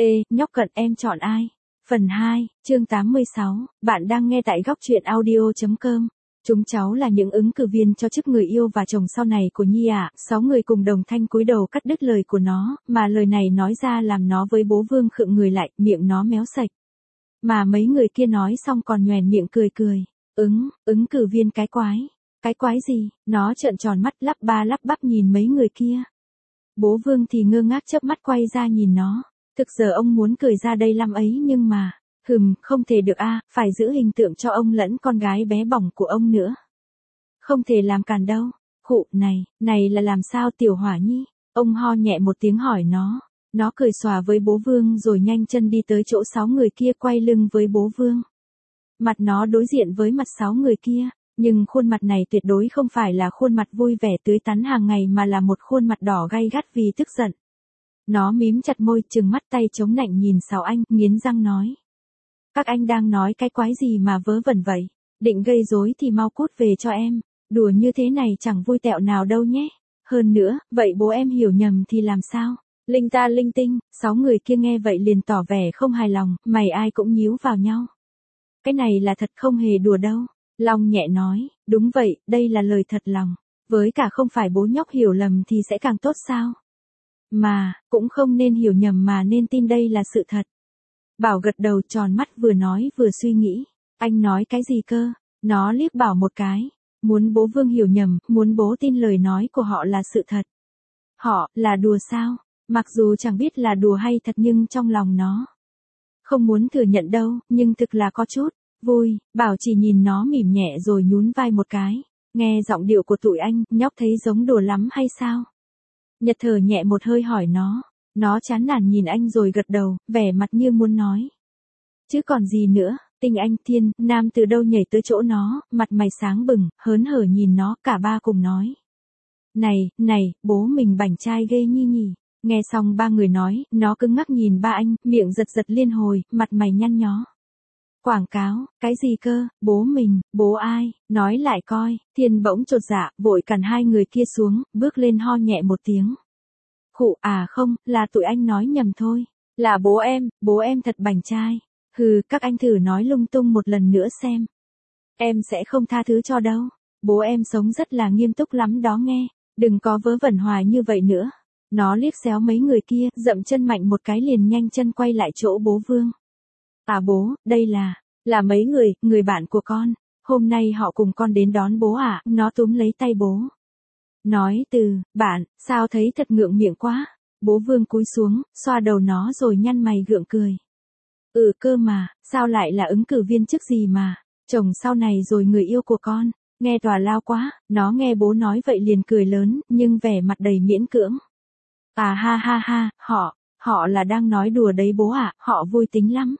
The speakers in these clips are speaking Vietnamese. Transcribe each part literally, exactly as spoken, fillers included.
Ê, nhóc cận em chọn ai? Phần hai, chương tám mươi sáu, bạn đang nghe tại góc truyện audio.com. Chúng cháu là những ứng cử viên cho chức người yêu và chồng sau này của Nhi ạ. Sáu người cùng đồng thanh cúi đầu cắt đứt lời của nó, mà lời này nói ra làm nó với bố Vương khựng người lại, miệng nó méo sạch. Mà mấy người kia nói xong còn nhoẻn miệng cười cười. Ứng, ứng cử viên cái quái. Cái quái gì? Nó trợn tròn mắt lắp ba lắp bắp nhìn mấy người kia. Bố Vương thì ngơ ngác chớp mắt quay ra nhìn nó. Thực giờ ông muốn cười ra đây lắm ấy nhưng mà, hừm, không thể được a, phải giữ hình tượng cho ông lẫn con gái bé bỏng của ông nữa. Không thể làm càn đâu. Khụ, này, này là làm sao Tiểu Hỏa Nhi? Ông ho nhẹ một tiếng hỏi nó. Nó cười xòa với bố Vương rồi nhanh chân đi tới chỗ sáu người kia quay lưng với bố Vương. Mặt nó đối diện với mặt sáu người kia, nhưng khuôn mặt này tuyệt đối không phải là khuôn mặt vui vẻ tươi tắn hàng ngày mà là một khuôn mặt đỏ gay gắt vì tức giận. Nó mím chặt môi, trừng mắt tay chống nạnh nhìn sáu anh, nghiến răng nói. Các anh đang nói cái quái gì mà vớ vẩn vậy? Định gây rối thì mau cút về cho em. Đùa như thế này chẳng vui tẹo nào đâu nhé. Hơn nữa, vậy bố em hiểu nhầm thì làm sao? Linh ta linh tinh, sáu người kia nghe vậy liền tỏ vẻ không hài lòng, mày ai cũng nhíu vào nhau. Cái này là thật không hề đùa đâu. Long nhẹ nói, đúng vậy, đây là lời thật lòng. Với cả không phải bố nhóc hiểu lầm thì sẽ càng tốt sao? Mà, cũng không nên hiểu nhầm mà nên tin đây là sự thật. Bảo gật đầu tròn mắt vừa nói vừa suy nghĩ. Anh nói cái gì cơ? Nó liếc Bảo một cái. Muốn bố Vương hiểu nhầm, muốn bố tin lời nói của họ là sự thật. Họ, là đùa sao? Mặc dù chẳng biết là đùa hay thật nhưng trong lòng nó không muốn thừa nhận đâu, nhưng thực là có chút vui. Bảo chỉ nhìn nó mỉm nhẹ rồi nhún vai một cái. Nghe giọng điệu của tụi anh, nhóc thấy giống đùa lắm hay sao? Nhật thở nhẹ một hơi hỏi nó. Nó chán nản nhìn anh rồi gật đầu, vẻ mặt như muốn nói. Chứ còn gì nữa, Tinh Anh Thiên, Nam từ đâu nhảy tới chỗ nó, mặt mày sáng bừng, hớn hở nhìn nó, cả ba cùng nói. Này, này, bố mình bảnh trai ghê Nhi nhỉ. Nghe xong ba người nói, nó cứng ngắc nhìn ba anh, miệng giật giật liên hồi, mặt mày nhăn nhó. Quảng cáo, cái gì cơ, bố mình, bố ai, nói lại coi. Thiên bỗng chột dạ, vội cản hai người kia xuống, bước lên ho nhẹ một tiếng. Khụ, à không, là tụi anh nói nhầm thôi. Là bố em, bố em thật bảnh trai. Hừ, các anh thử nói lung tung một lần nữa xem. Em sẽ không tha thứ cho đâu. Bố em sống rất là nghiêm túc lắm đó nghe. Đừng có vớ vẩn hoài như vậy nữa. Nó liếc xéo mấy người kia, dậm chân mạnh một cái liền nhanh chân quay lại chỗ bố Vương. À bố, đây là, là mấy người, người bạn của con. Hôm nay họ cùng con đến đón bố à, nó túm lấy tay bố. Nói từ, bạn, sao thấy thật ngượng miệng quá. Bố Vương cúi xuống, xoa đầu nó rồi nhăn mày gượng cười. Ừ cơ mà, sao lại là ứng cử viên chức gì mà, chồng sau này rồi người yêu của con. Nghe tòa lao quá, nó nghe bố nói vậy liền cười lớn, nhưng vẻ mặt đầy miễn cưỡng. À ha ha ha, họ, họ là đang nói đùa đấy bố ạ, à, họ vui tính lắm.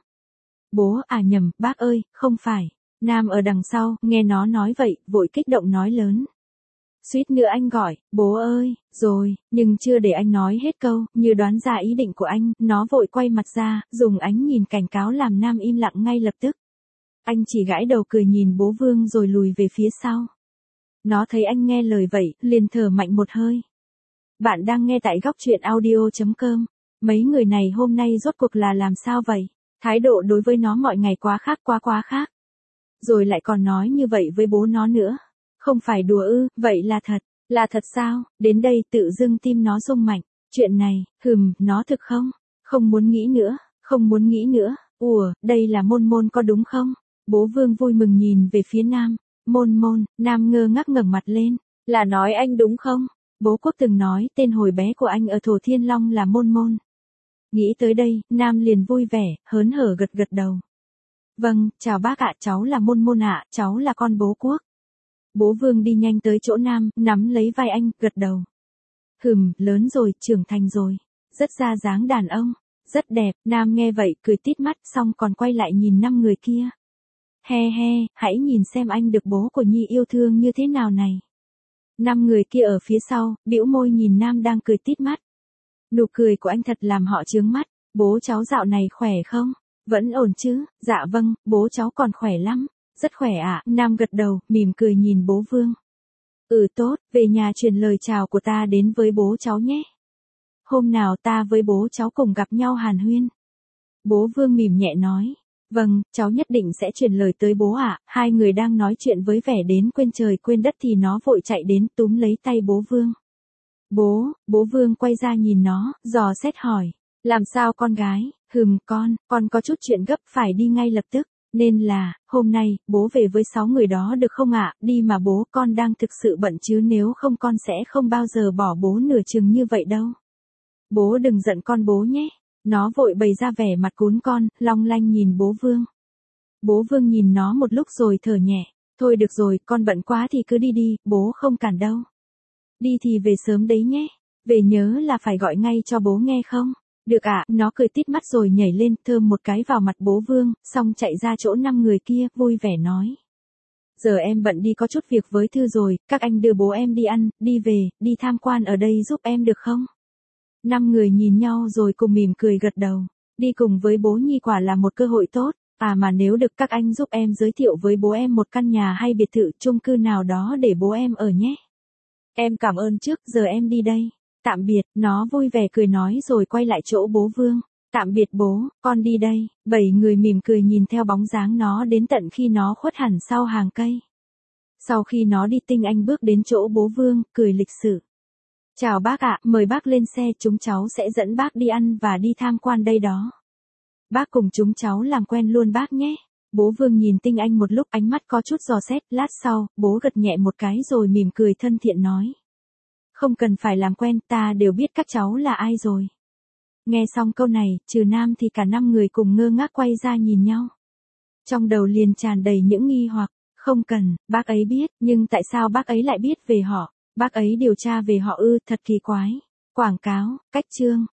Bố à nhầm, bác ơi, không phải. Nam ở đằng sau, nghe nó nói vậy, vội kích động nói lớn. Suýt nữa anh gọi, bố ơi, rồi, nhưng chưa để anh nói hết câu, như đoán ra ý định của anh, nó vội quay mặt ra, dùng ánh nhìn cảnh cáo làm Nam im lặng ngay lập tức. Anh chỉ gãi đầu cười nhìn bố Vương rồi lùi về phía sau. Nó thấy anh nghe lời vậy, liền thở mạnh một hơi. Bạn đang nghe tại góc truyện audio.com. Mấy người này hôm nay rốt cuộc là làm sao vậy? Thái độ đối với nó mọi ngày quá khác quá quá khác. Rồi lại còn nói như vậy với bố nó nữa. Không phải đùa ư, vậy là thật, là thật sao? Đến đây tự dưng tim nó rung mạnh. Chuyện này, hừm, nó thực không? Không muốn nghĩ nữa, không muốn nghĩ nữa. Ủa, đây là Môn Môn có đúng không? Bố Vương vui mừng nhìn về phía Nam. Môn Môn, Nam ngơ ngác ngẩng mặt lên. Là nói anh đúng không? Bố Quốc từng nói tên hồi bé của anh ở Thổ Thiên Long là Môn Môn. Nghĩ tới đây, Nam liền vui vẻ, hớn hở gật gật đầu. Vâng, chào bác ạ, cháu là Môn Môn ạ, cháu là con bố Quốc. Bố Vương đi nhanh tới chỗ Nam, nắm lấy vai anh, gật đầu. Hừm, lớn rồi, trưởng thành rồi. Rất ra dáng đàn ông. Rất đẹp, Nam nghe vậy, cười tít mắt, xong còn quay lại nhìn năm người kia. He he, hãy nhìn xem anh được bố của Nhi yêu thương như thế nào này. Năm người kia ở phía sau, bĩu môi nhìn Nam đang cười tít mắt. Nụ cười của anh thật làm họ chướng mắt. Bố cháu dạo này khỏe không? Vẫn ổn chứ? Dạ vâng, bố cháu còn khỏe lắm. Rất khỏe ạ, à? Nam gật đầu, mỉm cười nhìn bố Vương. Ừ tốt, về nhà truyền lời chào của ta đến với bố cháu nhé. Hôm nào ta với bố cháu cùng gặp nhau hàn huyên. Bố Vương mỉm nhẹ nói. Vâng, cháu nhất định sẽ truyền lời tới bố ạ. Hai người đang nói chuyện với vẻ đến quên trời quên đất thì nó vội chạy đến túm lấy tay bố Vương. Bố, bố Vương quay ra nhìn nó, dò xét hỏi. Làm sao con gái? Hừm con, con có chút chuyện gấp phải đi ngay lập tức. Nên là, hôm nay, bố về với sáu người đó được không ạ? Đi mà bố, con đang thực sự bận chứ nếu không con sẽ không bao giờ bỏ bố nửa chừng như vậy đâu. Bố đừng giận con bố nhé. Nó vội bày ra vẻ mặt cún con, long lanh nhìn bố Vương. Bố Vương nhìn nó một lúc rồi thở nhẹ. Thôi được rồi, con bận quá thì cứ đi đi, bố không cản đâu. Đi thì về sớm đấy nhé. Về nhớ là phải gọi ngay cho bố nghe không? Được ạ, nó cười tít mắt rồi nhảy lên, thơm một cái vào mặt bố Vương, xong chạy ra chỗ năm người kia, vui vẻ nói. Giờ em bận đi có chút việc với Thư rồi, các anh đưa bố em đi ăn, đi về, đi tham quan ở đây giúp em được không? Năm người nhìn nhau rồi cùng mỉm cười gật đầu. Đi cùng với bố Nhi quả là một cơ hội tốt, à mà nếu được các anh giúp em giới thiệu với bố em một căn nhà hay biệt thự chung cư nào đó để bố em ở nhé. Em cảm ơn trước, giờ em đi đây. Tạm biệt, nó vui vẻ cười nói rồi quay lại chỗ bố Vương. Tạm biệt bố, con đi đây. Bảy người mỉm cười nhìn theo bóng dáng nó đến tận khi nó khuất hẳn sau hàng cây. Sau khi nó đi Tinh Anh bước đến chỗ bố Vương, cười lịch sự. Chào bác ạ, mời bác lên xe, chúng cháu sẽ dẫn bác đi ăn và đi tham quan đây đó. Bác cùng chúng cháu làm quen luôn bác nhé. Bố Vương nhìn Tinh Anh một lúc, ánh mắt có chút dò xét, lát sau, bố gật nhẹ một cái rồi mỉm cười thân thiện nói. Không cần phải làm quen, ta đều biết các cháu là ai rồi. Nghe xong câu này, trừ Nam thì cả năm người cùng ngơ ngác quay ra nhìn nhau. Trong đầu liền tràn đầy những nghi hoặc, không cần, bác ấy biết, nhưng tại sao bác ấy lại biết về họ? Bác ấy điều tra về họ ư, thật kỳ quái. Quảng cáo, cách chương.